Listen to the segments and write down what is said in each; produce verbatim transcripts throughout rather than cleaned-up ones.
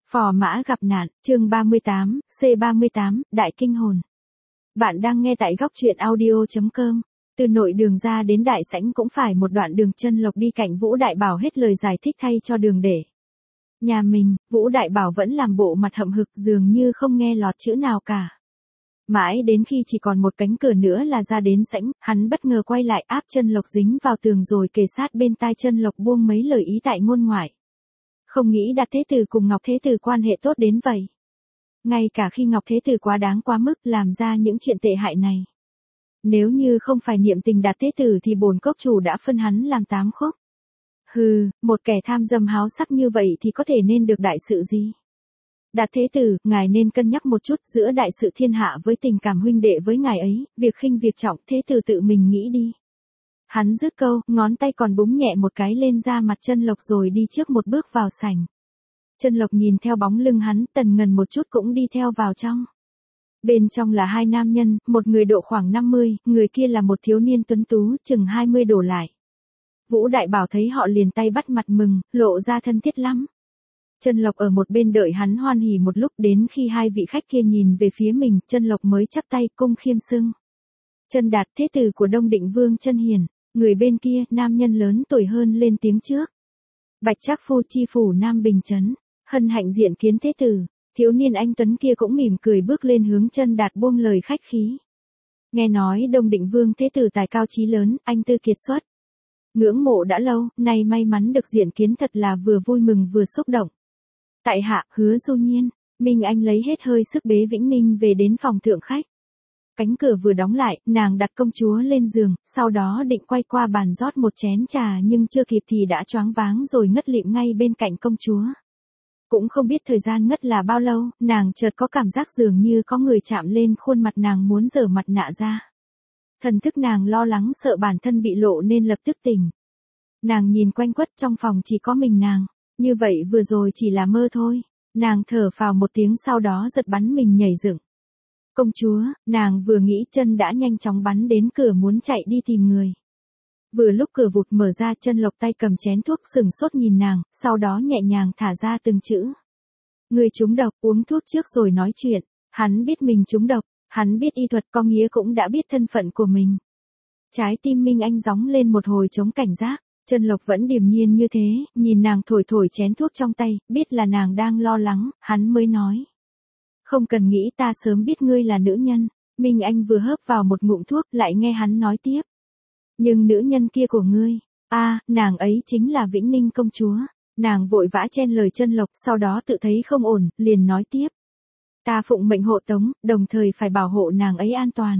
Phò mã gặp nạn, chương ba mươi tám, C ba mươi tám, Đại Kinh Hồn. Bạn đang nghe tại góc truyện audio chấm com. Từ nội đường ra đến đại sảnh cũng phải một đoạn đường. Chân Lộc đi cạnh Vũ Đại Bảo hết lời giải thích thay cho đường để. Nhà mình, Vũ Đại Bảo vẫn làm bộ mặt hậm hực dường như không nghe lọt chữ nào cả. Mãi đến khi chỉ còn một cánh cửa nữa là ra đến sảnh, hắn bất ngờ quay lại áp Chân Lộc dính vào tường rồi kề sát bên tai Chân Lộc buông mấy lời ý tại ngôn ngoại. Không nghĩ Đạt Thế Tử cùng Ngọc Thế Tử quan hệ tốt đến vậy. Ngay cả khi Ngọc Thế Tử quá đáng quá mức làm ra những chuyện tệ hại này. Nếu như không phải niệm tình Đạt Thế Tử thì bổn cốc chủ đã phân hắn làm tám khúc. Hừ, một kẻ tham dâm háo sắc như vậy thì có thể nên được đại sự gì? Đạt Thế Tử, ngài nên cân nhắc một chút giữa đại sự thiên hạ với tình cảm huynh đệ với ngài ấy, việc khinh việc trọng, Thế Tử tự mình nghĩ đi. Hắn dứt câu, ngón tay còn búng nhẹ một cái lên da mặt Chân Lộc rồi đi trước một bước vào sảnh. Chân Lộc nhìn theo bóng lưng hắn, Tần Ngần một chút cũng đi theo vào trong. Bên trong là hai nam nhân, một người độ khoảng năm mươi, người kia là một thiếu niên tuấn tú, chừng hai mươi đổ lại. Vũ Đại Bảo thấy họ liền tay bắt mặt mừng, lộ ra thân thiết lắm. Chân Lộc ở một bên đợi hắn hoan hỉ một lúc, đến khi hai vị khách kia nhìn về phía mình, Chân Lộc mới chắp tay cung khiêm xưng. Chân Đạt, Thế Tử của Đông Định Vương Chân Hiền. Người bên kia, nam nhân lớn tuổi hơn lên tiếng trước. Bạch Trác Phu chi phủ Nam Bình Trấn, hân hạnh diện kiến Thế Tử. Thiếu niên anh tuấn kia cũng mỉm cười bước lên hướng Chân Đạt buông lời khách khí. Nghe nói Đông Định Vương Thế Tử tài cao chí lớn, anh tư kiệt xuất. Ngưỡng mộ đã lâu, nay may mắn được diện kiến thật là vừa vui mừng vừa xúc động. Tại hạ, Hứa Du Nhiên. Minh Anh lấy hết hơi sức bế Vĩnh Ninh về đến phòng thượng khách. Cánh cửa vừa đóng lại, nàng đặt công chúa lên giường, sau đó định quay qua bàn rót một chén trà nhưng chưa kịp thì đã choáng váng rồi ngất lịm ngay bên cạnh công chúa. Cũng không biết thời gian ngất là bao lâu, nàng chợt có cảm giác dường như có người chạm lên khuôn mặt nàng muốn giở mặt nạ ra. Thần thức nàng lo lắng sợ bản thân bị lộ nên lập tức tỉnh. Nàng nhìn quanh quất trong phòng chỉ có mình nàng, như vậy vừa rồi chỉ là mơ thôi. Nàng thở phào một tiếng sau đó giật bắn mình nhảy dựng. Công chúa, nàng vừa nghĩ chân đã nhanh chóng bắn đến cửa muốn chạy đi tìm người. Vừa lúc cửa vụt mở ra, Chân Lộc tay cầm chén thuốc sừng sốt nhìn nàng, sau đó nhẹ nhàng thả ra từng chữ. Người trúng độc, uống thuốc trước rồi nói chuyện. Hắn biết mình trúng độc, hắn biết y thuật có nghĩa cũng đã biết thân phận của mình. Trái tim Minh Anh gióng lên một hồi chống cảnh giác. Chân Lộc vẫn điềm nhiên như thế, nhìn nàng thổi thổi chén thuốc trong tay, biết là nàng đang lo lắng, hắn mới nói. Không cần nghĩ, ta sớm biết ngươi là nữ nhân. Minh Anh vừa hớp vào một ngụm thuốc lại nghe hắn nói tiếp. Nhưng nữ nhân kia của ngươi, a, à, nàng ấy chính là Vĩnh Ninh công chúa. Nàng vội vã chen lời Chân Lộc, sau đó tự thấy không ổn, liền nói tiếp. Ta phụng mệnh hộ tống, đồng thời phải bảo hộ nàng ấy an toàn.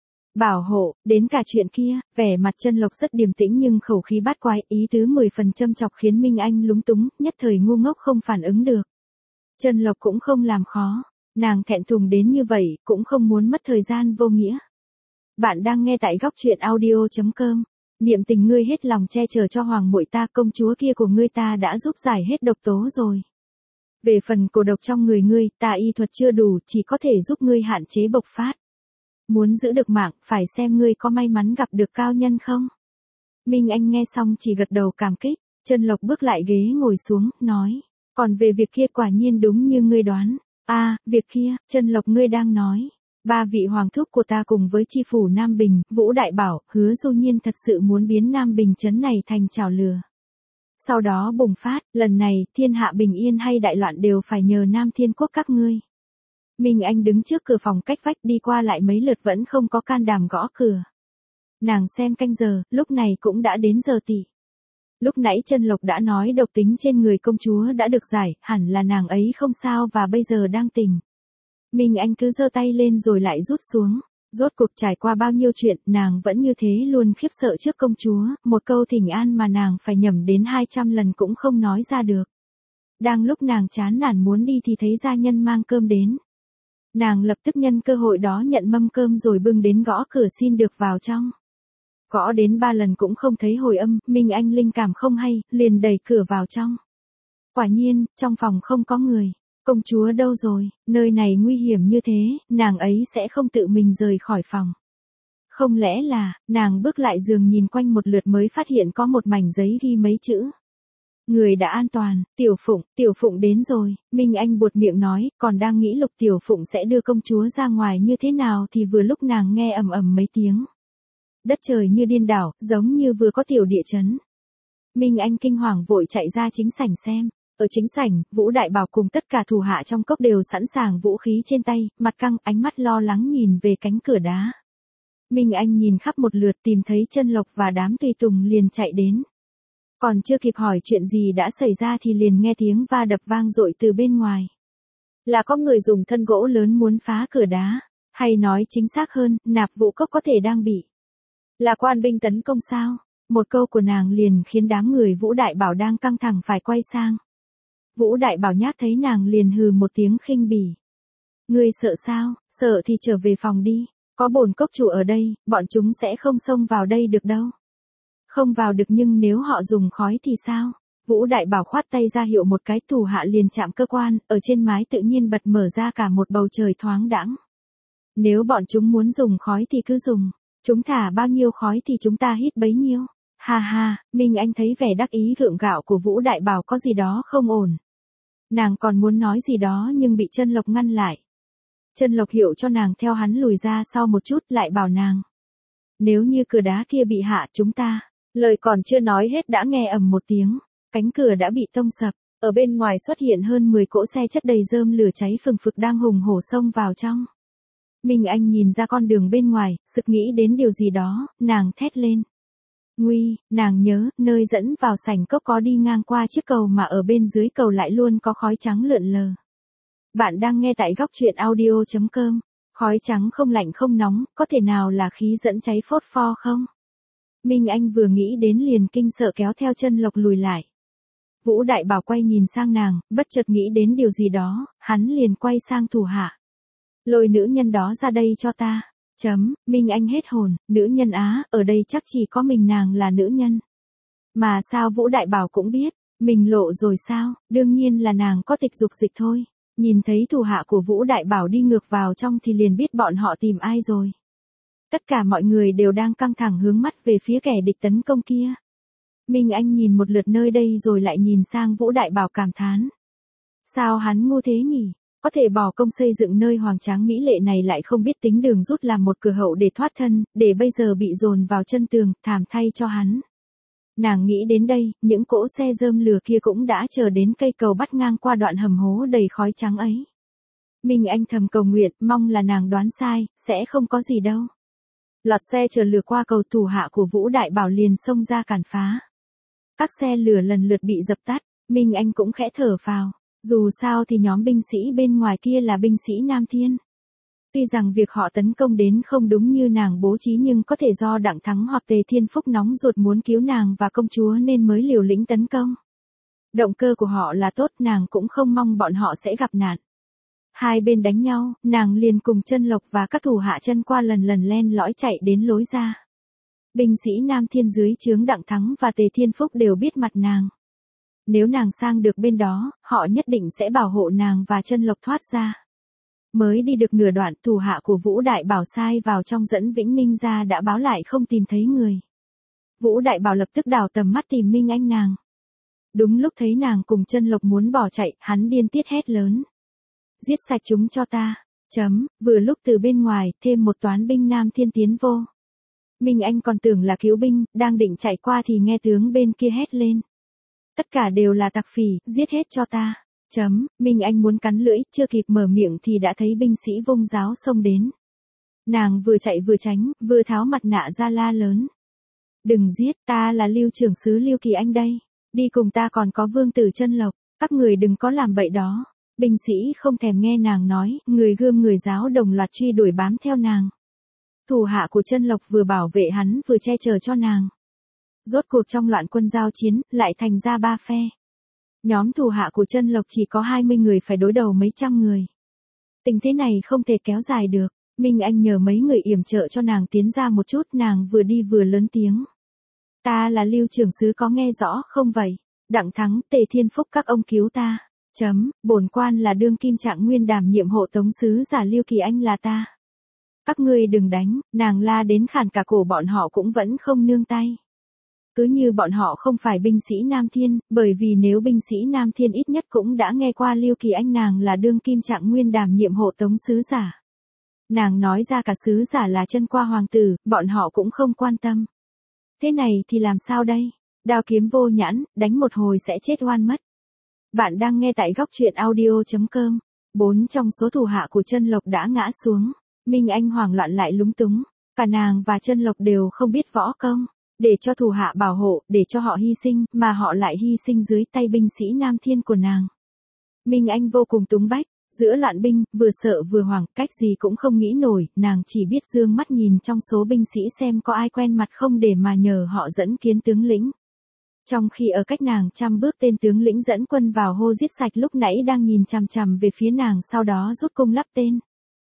Bảo hộ, đến cả chuyện kia, vẻ mặt Chân Lộc rất điềm tĩnh nhưng khẩu khí bát quái, ý tứ mười phần châm chọc khiến Minh Anh lúng túng, nhất thời ngu ngốc không phản ứng được. Chân Lộc cũng không làm khó. Nàng thẹn thùng đến như vậy, cũng không muốn mất thời gian vô nghĩa. Bạn đang nghe tại góc truyện audio chấm com. Niệm tình ngươi hết lòng che chở cho hoàng muội ta, công chúa kia của ngươi ta đã giúp giải hết độc tố rồi. Về phần cổ độc trong người ngươi, ta y thuật chưa đủ, chỉ có thể giúp ngươi hạn chế bộc phát. Muốn giữ được mạng, phải xem ngươi có may mắn gặp được cao nhân không. Minh Anh nghe xong chỉ gật đầu cảm kích. Chân Lộc bước lại ghế ngồi xuống, nói. Còn về việc kia quả nhiên đúng như ngươi đoán. a à, việc kia, Chân Lộc ngươi đang nói. Ba vị hoàng thúc của ta cùng với chi phủ Nam Bình, Vũ Đại Bảo, Hứa Du Nhiên thật sự muốn biến Nam Bình trấn này thành chảo lửa. Sau đó bùng phát, lần này, thiên hạ bình yên hay đại loạn đều phải nhờ Nam Thiên Quốc các ngươi. Minh Anh đứng trước cửa phòng cách vách đi qua lại mấy lượt vẫn không có can đảm gõ cửa. Nàng xem canh giờ, lúc này cũng đã đến giờ tỉ. Lúc nãy Chân Lộc đã nói độc tính trên người công chúa đã được giải, hẳn là nàng ấy không sao và bây giờ đang tỉnh. Minh Anh cứ giơ tay lên rồi lại rút xuống. Rốt cuộc trải qua bao nhiêu chuyện, nàng vẫn như thế luôn khiếp sợ trước công chúa, một câu thỉnh an mà nàng phải nhẩm đến hai trăm lần cũng không nói ra được. Đang lúc nàng chán nản muốn đi thì thấy gia nhân mang cơm đến. Nàng lập tức nhân cơ hội đó nhận mâm cơm rồi bưng đến gõ cửa xin được vào trong. Gõ đến ba lần cũng không thấy hồi âm, Minh Anh linh cảm không hay, liền đẩy cửa vào trong. Quả nhiên, trong phòng không có người. Công chúa đâu rồi, nơi này nguy hiểm như thế, nàng ấy sẽ không tự mình rời khỏi phòng. Không lẽ là, nàng bước lại giường nhìn quanh một lượt mới phát hiện có một mảnh giấy ghi mấy chữ. Người đã an toàn, Tiểu Phụng, Tiểu Phụng đến rồi, Minh Anh buột miệng nói, còn đang nghĩ Lục Tiểu Phụng sẽ đưa công chúa ra ngoài như thế nào thì vừa lúc nàng nghe ầm ầm mấy tiếng. Đất trời như điên đảo, giống như vừa có tiểu địa chấn. Minh Anh kinh hoàng vội chạy ra chính sảnh xem. Ở chính sảnh, Vũ Đại Bảo cùng tất cả thủ hạ trong cốc đều sẵn sàng vũ khí trên tay, mặt căng, ánh mắt lo lắng nhìn về cánh cửa đá. Minh Anh nhìn khắp một lượt tìm thấy Chân Lộc và đám tùy tùng liền chạy đến. Còn chưa kịp hỏi chuyện gì đã xảy ra thì liền nghe tiếng va đập vang dội từ bên ngoài. Là có người dùng thân gỗ lớn muốn phá cửa đá, hay nói chính xác hơn, nạp vũ cốc có thể đang bị. Là quan binh tấn công sao? Một câu của nàng liền khiến đám người Vũ Đại Bảo đang căng thẳng phải quay sang. Vũ Đại Bảo nhát thấy nàng liền hừ một tiếng khinh bỉ. Ngươi sợ sao, sợ thì trở về phòng đi, có bổn cốc chủ ở đây, bọn chúng sẽ không xông vào đây được đâu. Không vào được nhưng nếu họ dùng khói thì sao? Vũ Đại Bảo khoát tay ra hiệu một cái, thủ hạ liền chạm cơ quan, ở trên mái tự nhiên bật mở ra cả một bầu trời thoáng đãng. Nếu bọn chúng muốn dùng khói thì cứ dùng, chúng thả bao nhiêu khói thì chúng ta hít bấy nhiêu. Ha ha, Minh Anh thấy vẻ đắc ý gượng gạo của Vũ Đại Bảo có gì đó không ổn. Nàng còn muốn nói gì đó nhưng bị Chân Lộc ngăn lại. Chân Lộc hiệu cho nàng theo hắn lùi ra sau một chút lại bảo nàng. Nếu như cửa đá kia bị hạ chúng ta, lời còn chưa nói hết đã nghe ầm một tiếng, cánh cửa đã bị tông sập, ở bên ngoài xuất hiện hơn mười cỗ xe chất đầy rơm lửa cháy phừng phực đang hùng hổ xông vào trong. Minh Anh nhìn ra con đường bên ngoài, sực nghĩ đến điều gì đó, nàng thét lên. Nguy, nàng nhớ, nơi dẫn vào sảnh cốc có đi ngang qua chiếc cầu mà ở bên dưới cầu lại luôn có khói trắng lượn lờ. Bạn đang nghe tại góc truyện audio chấm com. Khói trắng không lạnh không nóng, có thể nào là khí dẫn cháy phốt pho không? Minh Anh vừa nghĩ đến liền kinh sợ kéo theo Chân Lộc lùi lại. Vũ Đại Bảo quay nhìn sang nàng, bất chợt nghĩ đến điều gì đó, hắn liền quay sang thủ hạ. Lôi nữ nhân đó ra đây cho ta. Chấm, Minh Anh hết hồn, nữ nhân á, ở đây chắc chỉ có mình nàng là nữ nhân. Mà sao Vũ Đại Bảo cũng biết, mình lộ rồi sao, đương nhiên là nàng có tịch dục dịch thôi. Nhìn thấy thủ hạ của Vũ Đại Bảo đi ngược vào trong thì liền biết bọn họ tìm ai rồi. Tất cả mọi người đều đang căng thẳng hướng mắt về phía kẻ địch tấn công kia. Minh Anh nhìn một lượt nơi đây rồi lại nhìn sang Vũ Đại Bảo cảm thán. Sao hắn ngu thế nhỉ? Có thể bỏ công xây dựng nơi hoàng tráng mỹ lệ này lại không biết tính đường rút làm một cửa hậu để thoát thân, để bây giờ bị dồn vào chân tường, thảm thay cho hắn. Nàng nghĩ đến đây, những cỗ xe rơm lửa kia cũng đã chờ đến cây cầu bắt ngang qua đoạn hầm hố đầy khói trắng ấy. Minh Anh thầm cầu nguyện, mong là nàng đoán sai, sẽ không có gì đâu. Lọt xe chở lửa qua cầu, thủ hạ của Vũ Đại Bảo liền xông ra cản phá. Các xe lửa lần lượt bị dập tắt, Minh Anh cũng khẽ thở phào. Dù sao thì nhóm binh sĩ bên ngoài kia là binh sĩ Nam Thiên. Tuy rằng việc họ tấn công đến không đúng như nàng bố trí nhưng có thể do Đặng Thắng hoặc Tề Thiên Phúc nóng ruột muốn cứu nàng và công chúa nên mới liều lĩnh tấn công. Động cơ của họ là tốt, nàng cũng không mong bọn họ sẽ gặp nạn. Hai bên đánh nhau, nàng liền cùng Chân Lộc và các thủ hạ chân qua lần lần len lỏi chạy đến lối ra. Binh sĩ Nam Thiên dưới trướng Đặng Thắng và Tề Thiên Phúc đều biết mặt nàng. Nếu nàng sang được bên đó, họ nhất định sẽ bảo hộ nàng và Chân Lộc thoát ra. Mới đi được nửa đoạn, thủ hạ của Vũ Đại Bảo sai vào trong dẫn Vĩnh Ninh ra đã báo lại không tìm thấy người. Vũ Đại Bảo lập tức đảo tầm mắt tìm Minh Anh nàng. Đúng lúc thấy nàng cùng Chân Lộc muốn bỏ chạy, hắn điên tiết hét lớn. Giết sạch chúng cho ta. Chấm, vừa lúc từ bên ngoài, thêm một toán binh Nam Thiên tiến vô. Minh Anh còn tưởng là cứu binh, đang định chạy qua thì nghe tướng bên kia hét lên. Tất cả đều là tặc phỉ, giết hết cho ta. Chấm, Minh Anh muốn cắn lưỡi, chưa kịp mở miệng thì đã thấy binh sĩ vung giáo xông đến. Nàng vừa chạy vừa tránh, vừa tháo mặt nạ ra la lớn. Đừng giết, ta là Lưu trưởng sứ Lưu Kỳ Anh đây. Đi cùng ta còn có Vương tử Chân Lộc, các người đừng có làm bậy đó. Binh sĩ không thèm nghe nàng nói, người gươm người giáo đồng loạt truy đuổi bám theo nàng. Thủ hạ của Chân Lộc vừa bảo vệ hắn vừa che chở cho nàng. Rốt cuộc trong loạn quân giao chiến, lại thành ra ba phe. Nhóm thủ hạ của Chân Lộc chỉ có hai mươi người phải đối đầu mấy trăm người. Tình thế này không thể kéo dài được, Minh Anh nhờ mấy người yểm trợ cho nàng tiến ra một chút, nàng vừa đi vừa lớn tiếng. Ta là Lưu trưởng sứ, có nghe rõ không vậy? Đặng Thắng, Tề Thiên Phúc các ông cứu ta. Chấm, bổn quan là đương kim Trạng Nguyên đảm nhiệm hộ tống sứ giả Lưu Kỳ Anh là ta. Các ngươi đừng đánh, nàng la đến khản cả cổ bọn họ cũng vẫn không nương tay. Cứ như bọn họ không phải binh sĩ Nam Thiên, bởi vì nếu binh sĩ Nam Thiên ít nhất cũng đã nghe qua Lưu Kỳ Anh nàng là đương kim trạng nguyên đảm nhiệm hộ tống sứ giả. Nàng nói ra cả sứ giả là chân qua hoàng tử, bọn họ cũng không quan tâm. Thế này thì làm sao đây? Đao kiếm vô nhãn, đánh một hồi sẽ chết oan mất. Bạn đang nghe tại góc truyện audio chấm com. Bốn trong số thủ hạ của Chân Lộc đã ngã xuống. Minh Anh hoảng loạn lại lúng túng. Cả nàng và Chân Lộc đều không biết võ công. Để cho thủ hạ bảo hộ, để cho họ hy sinh, mà họ lại hy sinh dưới tay binh sĩ Nam Thiên của nàng. Minh Anh vô cùng túng bách. Giữa loạn binh, vừa sợ vừa hoảng, cách gì cũng không nghĩ nổi, nàng chỉ biết dương mắt nhìn trong số binh sĩ xem có ai quen mặt không để mà nhờ họ dẫn kiến tướng lĩnh. Trong khi ở cách nàng trăm bước tên tướng lĩnh dẫn quân vào hô giết sạch lúc nãy đang nhìn chằm chằm về phía nàng sau đó rút cung lắp tên.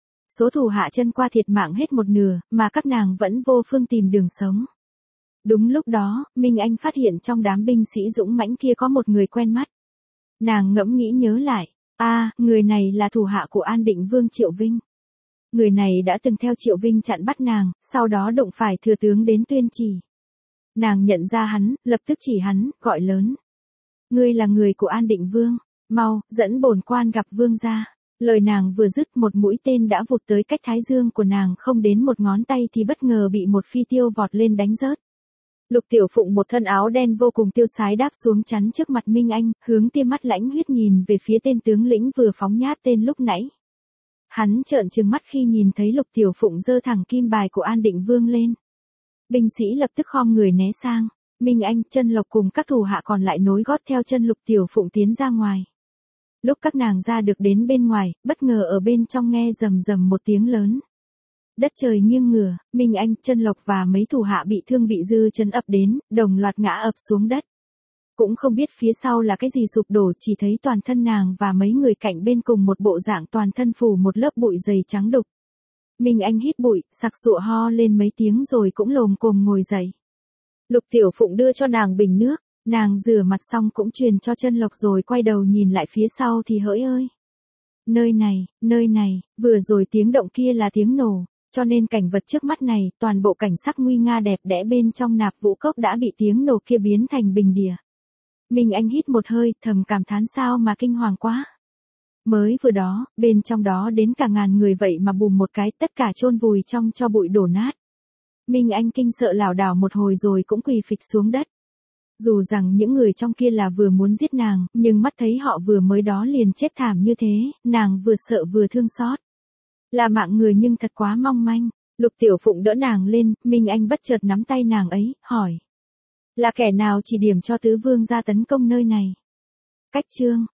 Số thủ hạ Chân qua thiệt mạng hết một nửa, mà các nàng vẫn vô phương tìm đường sống. Đúng lúc đó, Minh Anh phát hiện trong đám binh sĩ dũng mãnh kia có một người quen mắt. Nàng ngẫm nghĩ nhớ lại. a à, người này là thủ hạ của An Định Vương Triệu Vinh. Người này đã từng theo Triệu Vinh chặn bắt nàng, sau đó đụng phải thừa tướng đến tuyên chỉ. Nàng nhận ra hắn, lập tức chỉ hắn, gọi lớn. Ngươi là người của An Định Vương, mau, dẫn bổn quan gặp vương gia. Lời nàng vừa dứt một mũi tên đã vụt tới cách thái dương của nàng không đến một ngón tay thì bất ngờ bị một phi tiêu vọt lên đánh rớt. Lục Tiểu Phụng một thân áo đen vô cùng tiêu sái đáp xuống chắn trước mặt Minh Anh, hướng tia mắt lãnh huyết nhìn về phía tên tướng lĩnh vừa phóng nhát tên lúc nãy. Hắn trợn trừng mắt khi nhìn thấy Lục Tiểu Phụng giơ thẳng kim bài của An Định Vương lên. Binh sĩ lập tức khom người né sang, Minh Anh, Chân Lộc cùng các thủ hạ còn lại nối gót theo chân Lục Tiểu Phụng tiến ra ngoài. Lúc các nàng ra được đến bên ngoài, bất ngờ ở bên trong nghe rầm rầm một tiếng lớn. Đất trời nghiêng ngửa, Minh Anh, Chân Lộc và mấy thủ hạ bị thương bị dư chấn ập đến, đồng loạt ngã ập xuống đất. Cũng không biết phía sau là cái gì sụp đổ, chỉ thấy toàn thân nàng và mấy người cạnh bên cùng một bộ dạng toàn thân phủ một lớp bụi dày trắng đục. Minh Anh hít bụi, sặc sụa ho lên mấy tiếng rồi cũng lồm cồm ngồi dậy. Lục Tiểu Phụng đưa cho nàng bình nước, nàng rửa mặt xong cũng truyền cho Chân Lộc rồi quay đầu nhìn lại phía sau thì hỡi ơi. Nơi này, nơi này, vừa rồi tiếng động kia là tiếng nổ. Cho nên cảnh vật trước mắt này, toàn bộ cảnh sắc nguy nga đẹp đẽ bên trong Nạp Vũ Cốc đã bị tiếng nổ kia biến thành bình địa. Minh Anh hít một hơi, thầm cảm thán sao mà kinh hoàng quá. Mới vừa đó, bên trong đó đến cả ngàn người vậy mà bùm một cái, tất cả chôn vùi trong cho bụi đổ nát. Minh Anh kinh sợ lảo đảo một hồi rồi cũng quỳ phịch xuống đất. Dù rằng những người trong kia là vừa muốn giết nàng, nhưng mắt thấy họ vừa mới đó liền chết thảm như thế, nàng vừa sợ vừa thương xót. Là mạng người nhưng thật quá mong manh. Lục Tiểu Phụng đỡ nàng lên, Minh Anh bất chợt nắm tay nàng ấy, hỏi. Là kẻ nào chỉ điểm cho tứ vương ra tấn công nơi này? Cách chương,